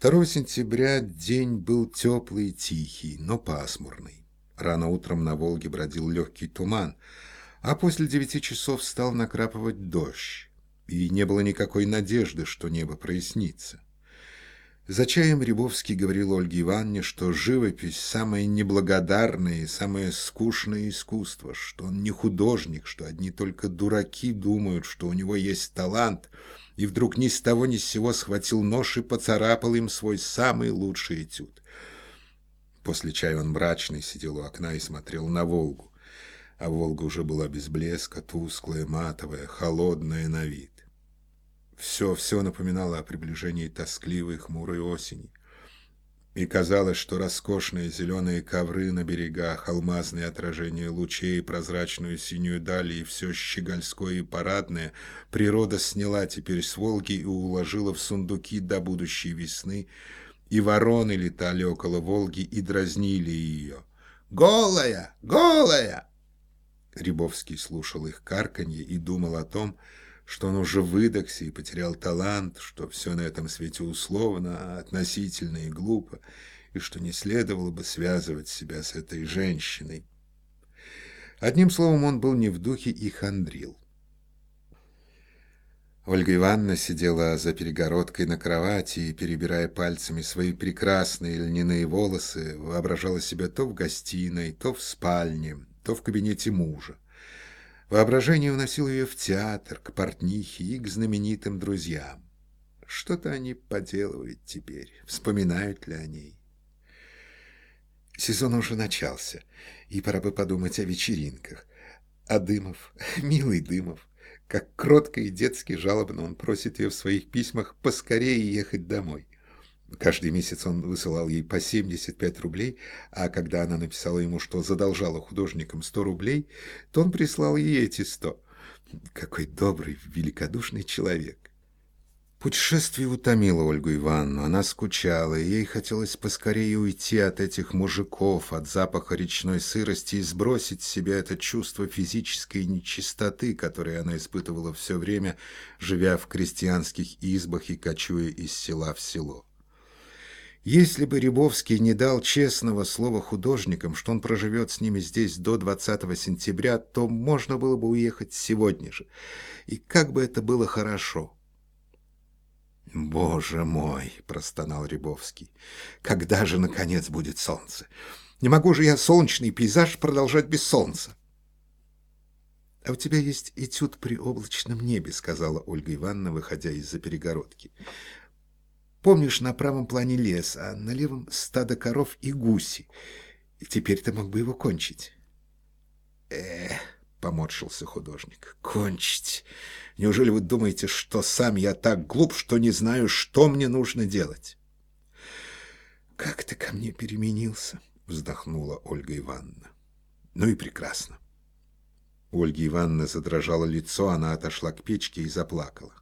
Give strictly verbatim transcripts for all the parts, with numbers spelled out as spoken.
второго сентября день был теплый и тихий, но пасмурный. Рано утром на Волге бродил легкий туман, а после девяти часов стал накрапывать дождь, и не было никакой надежды, что небо прояснится. За чаем Рябовский говорил Ольге Ивановне, что живопись – самое неблагодарное и самое скучное искусство, что он не художник, что одни только дураки думают, что у него есть талант, и вдруг ни с того ни с сего схватил нож и поцарапал им свой самый лучший этюд. После чая он мрачный сидел у окна и смотрел на Волгу, а Волга уже была без блеска, тусклая, матовая, холодная на вид. Все, все напоминало о приближении тоскливой хмурой осени. И казалось, что роскошные зеленые ковры на берегах, алмазные отражения лучей, прозрачную синюю даль и все щегольское и парадное природа сняла теперь с Волги и уложила в сундуки до будущей весны, и вороны летали около Волги и дразнили ее. «Голая! Голая!» Рябовский слушал их карканье и думал о том, что он уже выдохся и потерял талант, что все на этом свете условно, относительно и глупо, и что не следовало бы связывать себя с этой женщиной. Одним словом, он был не в духе и хандрил. Ольга Ивановна сидела за перегородкой на кровати и, перебирая пальцами свои прекрасные льняные волосы, воображала себя то в гостиной, то в спальне, то в кабинете мужа. Воображение уносило ее в театр, к портнихе и к знаменитым друзьям. Что-то они поделывают теперь, вспоминают ли о ней. Сезон уже начался, и пора бы подумать о вечеринках. А Дымов, милый Дымов, как кротко и детски жалобно он просит ее в своих письмах поскорее ехать домой. Каждый месяц он высылал ей по семьдесят пять рублей, а когда она написала ему, что задолжала художникам сто рублей, то он прислал ей эти сто. Какой добрый, великодушный человек. Путешествие утомило Ольгу Ивановну, она скучала, и ей хотелось поскорее уйти от этих мужиков, от запаха речной сырости и сбросить с себя это чувство физической нечистоты, которое она испытывала все время, живя в крестьянских избах и кочуя из села в село. Если бы Рябовский не дал честного слова художникам, что он проживет с ними здесь до двадцатого сентября, то можно было бы уехать сегодня же. И как бы это было хорошо. «Боже мой!» – простонал Рябовский. «Когда же, наконец, будет солнце? Не могу же я солнечный пейзаж продолжать без солнца!» «А у тебя есть этюд при облачном небе», – сказала Ольга Ивановна, выходя из-за перегородки. «Помнишь, на правом плане лес, а на левом стадо коров и гуси. И теперь ты мог бы его кончить». «Эх», — поморщился художник, — «кончить. Неужели вы думаете, что сам я так глуп, что не знаю, что мне нужно делать?» «Как ты ко мне переменился», — вздохнула Ольга Ивановна. «Ну и прекрасно». У Ольги Ивановны задрожало лицо, она отошла к печке и заплакала.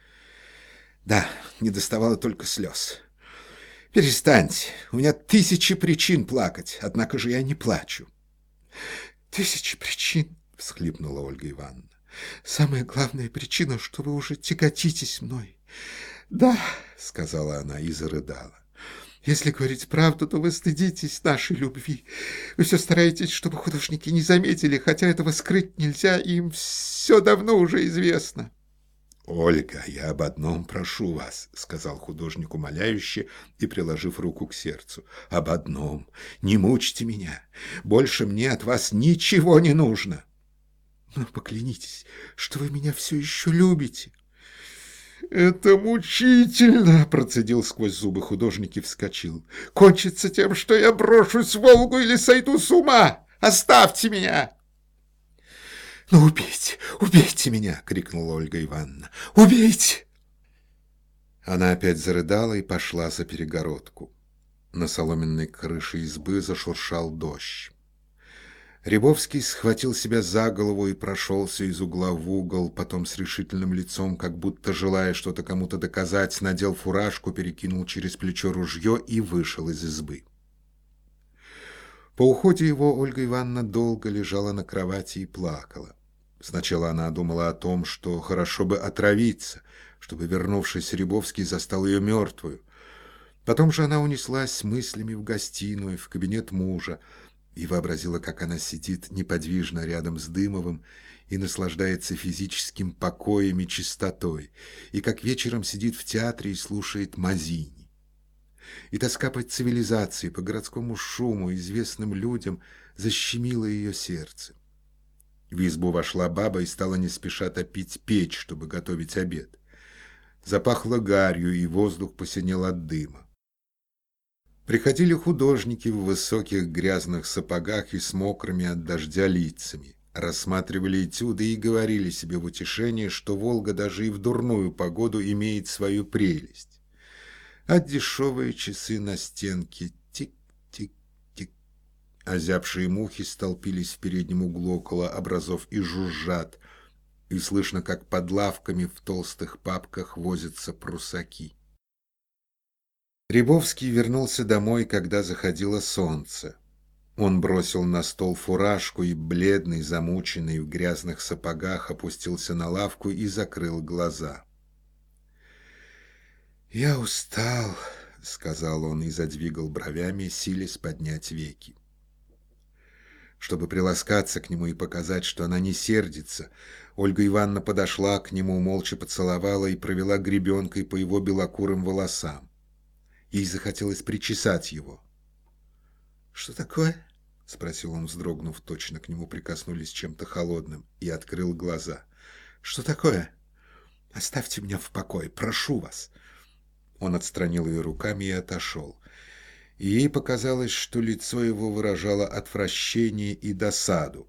«Да, не доставало только слез. Перестаньте, у меня тысячи причин плакать, однако же я не плачу». «Тысячи причин», — всхлипнула Ольга Ивановна. «Самая главная причина, что вы уже тяготитесь мной». «Да», — сказала она и зарыдала. «Если говорить правду, то вы стыдитесь нашей любви. Вы все стараетесь, чтобы художники не заметили, хотя этого скрыть нельзя, и им все давно уже известно». «Ольга, я об одном прошу вас», — сказал художник умоляюще и приложив руку к сердцу. «Об одном. Не мучьте меня. Больше мне от вас ничего не нужно». «Но поклянитесь, что вы меня все еще любите». «Это мучительно», — процедил сквозь зубы художник и вскочил. «Кончится тем, что я брошусь в Волгу или сойду с ума. Оставьте меня!» «Ну, убейте, убейте меня!» — крикнула Ольга Ивановна. «Убейте!» Она опять зарыдала и пошла за перегородку. На соломенной крыше избы зашуршал дождь. Рябовский схватил себя за голову и прошелся из угла в угол, потом с решительным лицом, как будто желая что-то кому-то доказать, надел фуражку, перекинул через плечо ружье и вышел из избы. По уходе его Ольга Ивановна долго лежала на кровати и плакала. Сначала она думала о том, что хорошо бы отравиться, чтобы, вернувшись, Рябовский застал ее мертвую. Потом же она унеслась мыслями в гостиную, в кабинет мужа, и вообразила, как она сидит неподвижно рядом с Дымовым и наслаждается физическим покоем и чистотой, и как вечером сидит в театре и слушает Мазини. И тоска по цивилизации, по городскому шуму, известным людям защемила ее сердце. В избу вошла баба и стала не спеша топить печь, чтобы готовить обед. Запахло гарью, и воздух посинел от дыма. Приходили художники в высоких грязных сапогах и с мокрыми от дождя лицами, рассматривали этюды и говорили себе в утешение, что Волга даже и в дурную погоду имеет свою прелесть. А дешевые часы на стенке тик-тик-тик. Озябшие мухи столпились в переднем углу около образов и жужжат, и слышно, как под лавками в толстых папках возятся прусаки. Рябовский вернулся домой, когда заходило солнце. Он бросил на стол фуражку и, бледный, замученный, в грязных сапогах, опустился на лавку и закрыл глаза. «Я устал», — сказал он и задвигал бровями, силясь поднять веки. Чтобы приласкаться к нему и показать, что она не сердится, Ольга Ивановна подошла к нему, молча поцеловала и провела гребенкой по его белокурым волосам. Ей захотелось причесать его. «Что такое?» — спросил он, вздрогнув, точно к нему прикоснулись чем-то холодным, и открыл глаза. «Что такое? Оставьте меня в покое, прошу вас!» Он отстранил ее руками и отошел. И ей показалось, что лицо его выражало отвращение и досаду.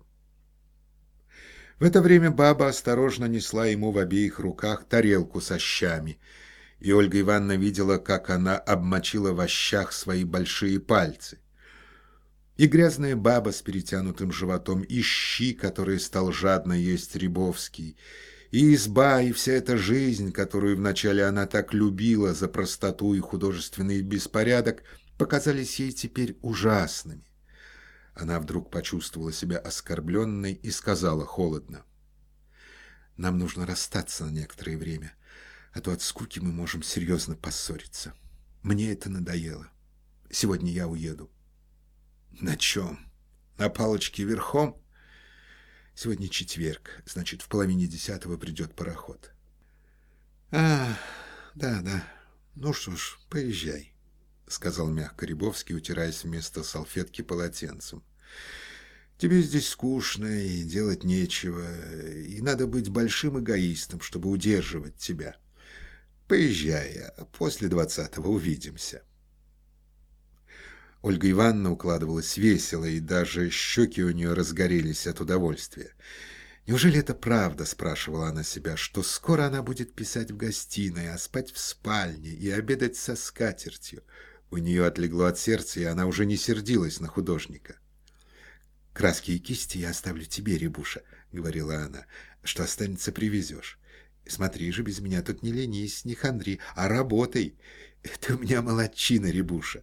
В это время баба осторожно несла ему в обеих руках тарелку со щами, и Ольга Ивановна видела, как она обмочила в щах свои большие пальцы. И грязная баба с перетянутым животом, и щи, которые стал жадно есть Рябовский, и изба, и вся эта жизнь, которую вначале она так любила за простоту и художественный беспорядок, показались ей теперь ужасными. Она вдруг почувствовала себя оскорбленной и сказала холодно: «Нам нужно расстаться на некоторое время, а то от скуки мы можем серьезно поссориться. Мне это надоело. Сегодня я уеду». «На чем? На палочке верхом?» «Сегодня четверг, значит, в половине десятого придет пароход». «А, да, да. Ну что ж, поезжай», — сказал мягко Рябовский, утираясь вместо салфетки полотенцем. «Тебе здесь скучно, и делать нечего, и надо быть большим эгоистом, чтобы удерживать тебя. Поезжай, а после двадцатого увидимся». Ольга Ивановна укладывалась весело, и даже щеки у нее разгорелись от удовольствия. «Неужели это правда, — спрашивала она себя, — что скоро она будет писать в гостиной, а спать в спальне и обедать со скатертью?» У нее отлегло от сердца, и она уже не сердилась на художника. «Краски и кисти я оставлю тебе, Рябуша, — говорила она, — что останется, привезешь. Смотри же, без меня тут не ленись, не хандри, а работай. Ты у меня молодчина, Рябуша».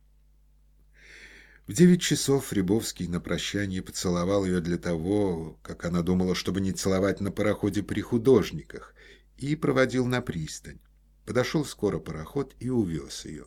В девять часов Рябовский на прощание поцеловал ее для того, как она думала, чтобы не целовать на пароходе при художниках, и проводил на пристань. Подошел скоро пароход и увез ее.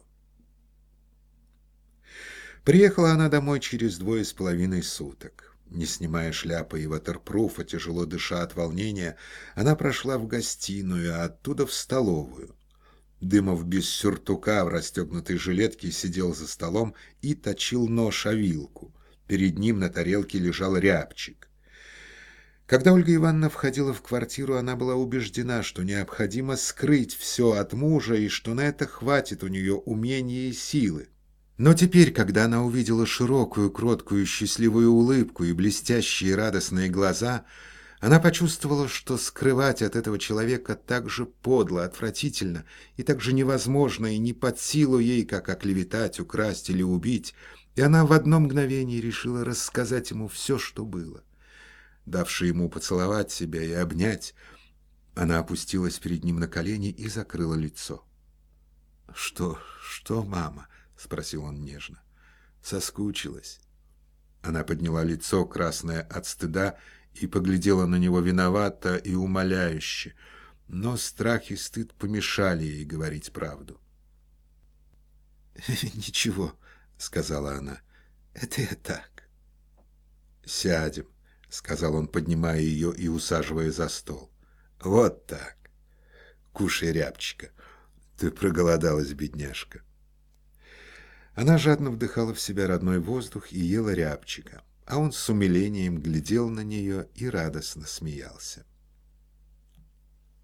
Приехала она домой через двое с половиной суток. Не снимая шляпы и ватерпруфа, тяжело дыша от волнения, она прошла в гостиную, а оттуда в столовую. Дымов без сюртука в расстегнутой жилетке сидел за столом и точил нож о вилку. Перед ним на тарелке лежал рябчик. Когда Ольга Ивановна входила в квартиру, она была убеждена, что необходимо скрыть все от мужа и что на это хватит у нее умения и силы. Но теперь, когда она увидела широкую, кроткую, счастливую улыбку и блестящие радостные глаза, она почувствовала, что скрывать от этого человека так же подло, отвратительно и так же невозможно и не под силу ей, как оклеветать, украсть или убить, и она в одно мгновение решила рассказать ему все, что было. Давши ему поцеловать себя и обнять, она опустилась перед ним на колени и закрыла лицо. «Что, что, мама?» — спросил он нежно. «Соскучилась?» Она подняла лицо, красное от стыда, и поглядела на него виновато и умоляюще, но страх и стыд помешали ей говорить правду. Ничего, сказала она. Это я так. Сядем, сказал он, поднимая ее и усаживая за стол. Вот так. Кушай, рябчика. Ты проголодалась, бедняжка. Она жадно вдыхала в себя родной воздух и ела рябчика, а он с умилением глядел на нее и радостно смеялся.